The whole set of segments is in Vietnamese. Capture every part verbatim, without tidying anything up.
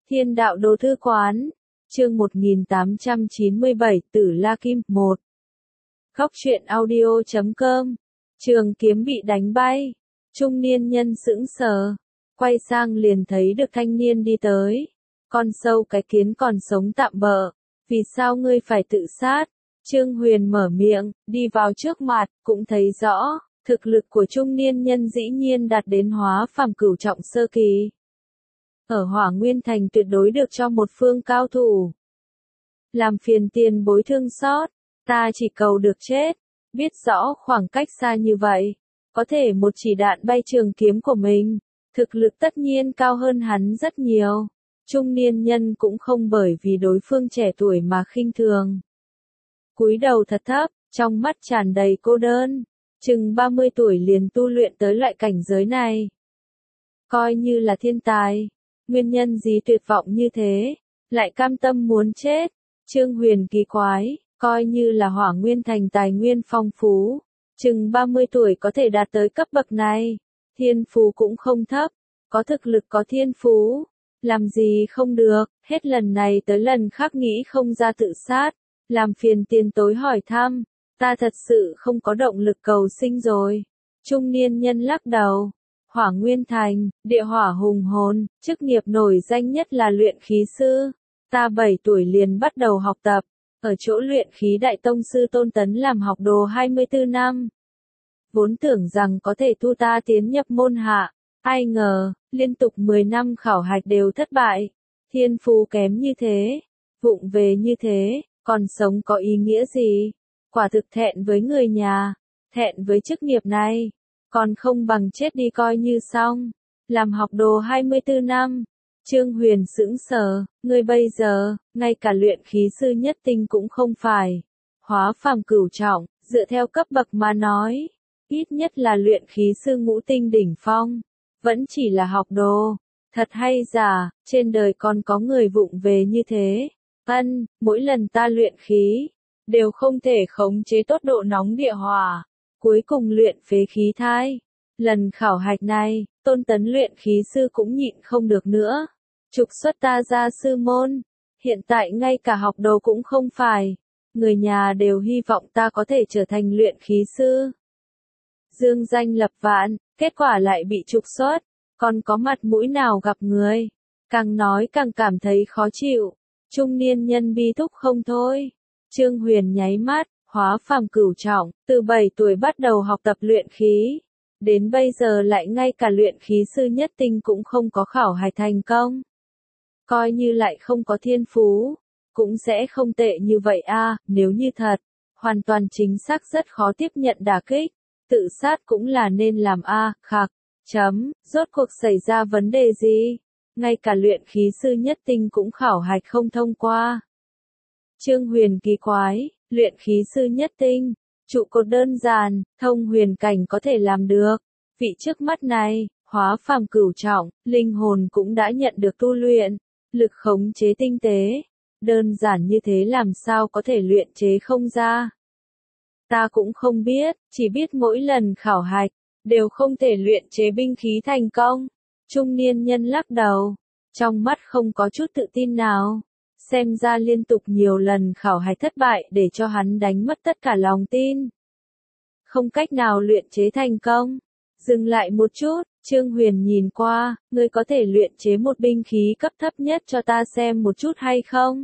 Thiên đạo đồ thư quán, chương một nghìn tám trăm chín mươi bảy, Tử La Kim, một. Góc truyện audio chấm com, trường kiếm bị đánh bay, trung niên nhân sững sờ, quay sang liền thấy được thanh niên đi tới. Con sâu cái kiến còn sống tạm bợ, vì sao ngươi phải tự sát? Trương Huyền mở miệng, đi vào trước mặt, cũng thấy rõ, thực lực của trung niên nhân dĩ nhiên đạt đến hóa phàm cửu trọng sơ kỳ. Ở Hỏa Nguyên Thành tuyệt đối được cho một phương cao thủ. Làm phiền tiền bối thương xót, ta chỉ cầu được chết, biết rõ khoảng cách xa như vậy, có thể một chỉ đạn bay trường kiếm của mình, thực lực tất nhiên cao hơn hắn rất nhiều. Trung niên nhân cũng không bởi vì đối phương trẻ tuổi mà khinh thường. Cúi đầu thật thấp, trong mắt tràn đầy cô đơn, chừng ba mươi tuổi liền tu luyện tới loại cảnh giới này. Coi như là thiên tài, nguyên nhân gì tuyệt vọng như thế, lại cam tâm muốn chết. Trương Huyền kỳ quái, coi như là Hỏa Nguyên Thành tài nguyên phong phú, chừng ba mươi tuổi có thể đạt tới cấp bậc này, thiên phú cũng không thấp, có thực lực có thiên phú, làm gì không được, hết lần này tới lần khác nghĩ không ra tự sát, làm phiền tiền tối hỏi thăm, ta thật sự không có động lực cầu sinh rồi. Trung niên nhân lắc đầu. Hỏa Nguyên Thành, địa hỏa hùng hồn, chức nghiệp nổi danh nhất là luyện khí sư. Ta bảy tuổi liền bắt đầu học tập, ở chỗ luyện khí đại tông sư Tôn Tấn làm học đồ hai mươi tư năm. Vốn tưởng rằng có thể thu ta tiến nhập môn hạ, ai ngờ, liên tục mười năm khảo hạch đều thất bại. Thiên phú kém như thế, vụng về như thế, còn sống có ý nghĩa gì? Quả thực thẹn với người nhà, thẹn với chức nghiệp này. Còn không bằng chết đi coi như xong. Làm học đồ hai mươi tư năm. Trương Huyền sững sờ, ngươi bây giờ, ngay cả luyện khí sư nhất tinh cũng không phải. Hóa phàm cửu trọng, dựa theo cấp bậc mà nói, ít nhất là luyện khí sư ngũ tinh đỉnh phong. Vẫn chỉ là học đồ. Thật hay giả, trên đời còn có người vụng về như thế. Ân, mỗi lần ta luyện khí, đều không thể khống chế tốt độ nóng địa hỏa. Cuối cùng luyện phế khí thai. Lần khảo hạch này, Tôn Tấn luyện khí sư cũng nhịn không được nữa. Trục xuất ta ra sư môn. Hiện tại ngay cả học đồ cũng không phải. Người nhà đều hy vọng ta có thể trở thành luyện khí sư. Dương danh lập vạn, kết quả lại bị trục xuất. Còn có mặt mũi nào gặp người. Càng nói càng cảm thấy khó chịu. Trung niên nhân bi thúc không thôi. Trương Huyền nháy mắt. Hóa phàm cửu trọng, từ bảy tuổi bắt đầu học tập luyện khí, đến bây giờ lại ngay cả luyện khí sư nhất tinh cũng không có khảo hạch thành công. Coi như lại không có thiên phú, cũng sẽ không tệ như vậy a, à, nếu như thật, hoàn toàn chính xác rất khó tiếp nhận đả kích, tự sát cũng là nên làm a, à, khạc, chấm, rốt cuộc xảy ra vấn đề gì? Ngay cả luyện khí sư nhất tinh cũng khảo hạch không thông qua. Trương Huyền kỳ quái. Luyện khí sư nhất tinh, trụ cột đơn giản, thông huyền cảnh có thể làm được. Vị trước mắt này, hóa phàm cửu trọng, linh hồn cũng đã nhận được tu luyện, lực khống chế tinh tế. Đơn giản như thế làm sao có thể luyện chế không ra? Ta cũng không biết, chỉ biết mỗi lần khảo hạch, đều không thể luyện chế binh khí thành công. Trung niên nhân lắc đầu, trong mắt không có chút tự tin nào. Xem ra liên tục nhiều lần khảo hạch thất bại để cho hắn đánh mất tất cả lòng tin. Không cách nào luyện chế thành công. Dừng lại một chút, Trương Huyền nhìn qua, ngươi có thể luyện chế một binh khí cấp thấp nhất cho ta xem một chút hay không?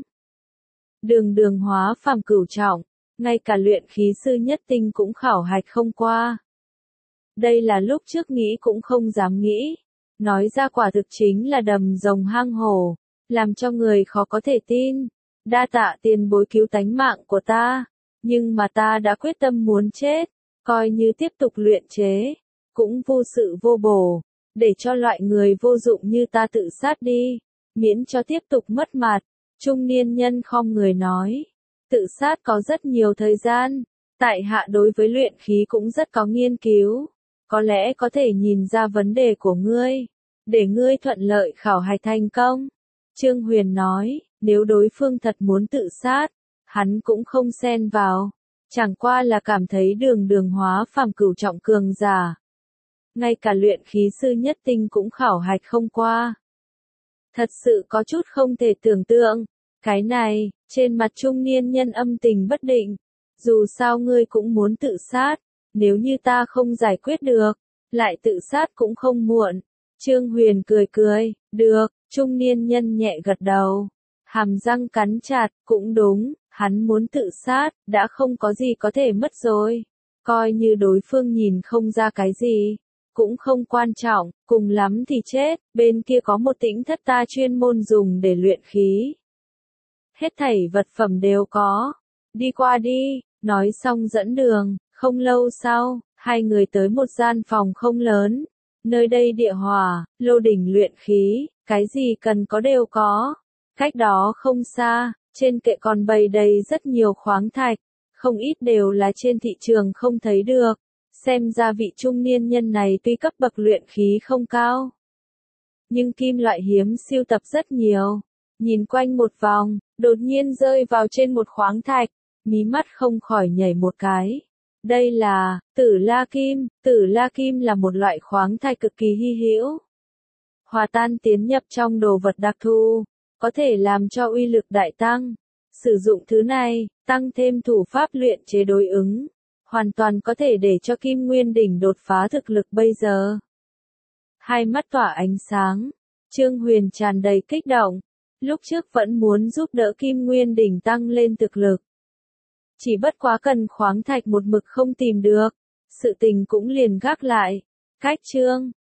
Đường đường hóa phàm cửu trọng, ngay cả luyện khí sư nhất tinh cũng khảo hạch không qua. Đây là lúc trước nghĩ cũng không dám nghĩ. Nói ra quả thực chính là đầm rồng hang hổ. Làm cho người khó có thể tin. Đa tạ tiền bối cứu tánh mạng của ta. Nhưng mà ta đã quyết tâm muốn chết. Coi như tiếp tục luyện chế. Cũng vô sự vô bổ. Để cho loại người vô dụng như ta tự sát đi. Miễn cho tiếp tục mất mặt. Trung niên nhân khom người nói. Tự sát có rất nhiều thời gian. Tại hạ đối với luyện khí cũng rất có nghiên cứu. Có lẽ có thể nhìn ra vấn đề của ngươi. Để ngươi thuận lợi khảo hạch thành công. Trương Huyền nói, nếu đối phương thật muốn tự sát, hắn cũng không xen vào, chẳng qua là cảm thấy đường đường hóa phàm cửu trọng cường giả. Ngay cả luyện khí sư nhất tinh cũng khảo hạch không qua. Thật sự có chút không thể tưởng tượng. Cái này, trên mặt trung niên nhân âm tình bất định. Dù sao ngươi cũng muốn tự sát, nếu như ta không giải quyết được, lại tự sát cũng không muộn. Trương Huyền cười cười, được, trung niên nhân nhẹ gật đầu. Hàm răng cắn chặt, cũng đúng, hắn muốn tự sát, đã không có gì có thể mất rồi. Coi như đối phương nhìn không ra cái gì, cũng không quan trọng, cùng lắm thì chết, bên kia có một tĩnh thất ta chuyên môn dùng để luyện khí. Hết thảy vật phẩm đều có, đi qua đi, nói xong dẫn đường, không lâu sau, hai người tới một gian phòng không lớn, nơi đây địa hỏa, lô đỉnh luyện khí, cái gì cần có đều có. Cách đó không xa, trên kệ còn bày đầy rất nhiều khoáng thạch, không ít đều là trên thị trường không thấy được. Xem ra vị trung niên nhân này tuy cấp bậc luyện khí không cao, nhưng kim loại hiếm siêu tập rất nhiều. Nhìn quanh một vòng, đột nhiên rơi vào trên một khoáng thạch, mí mắt không khỏi nhảy một cái. Đây là Tử La Kim. Tử La Kim là một loại khoáng thạch cực kỳ hy hữu, hòa tan tiến nhập trong đồ vật đặc thù, có thể làm cho uy lực đại tăng. Sử dụng thứ này, tăng thêm thủ pháp luyện chế đối ứng, hoàn toàn có thể để cho Kim Nguyên Đỉnh đột phá thực lực bây giờ. Hai mắt tỏa ánh sáng, Trương Huyền tràn đầy kích động. Lúc trước vẫn muốn giúp đỡ Kim Nguyên Đỉnh tăng lên thực lực. Chỉ bất quá cần khoáng thạch một mực không tìm được, sự tình cũng liền gác lại. Cách chương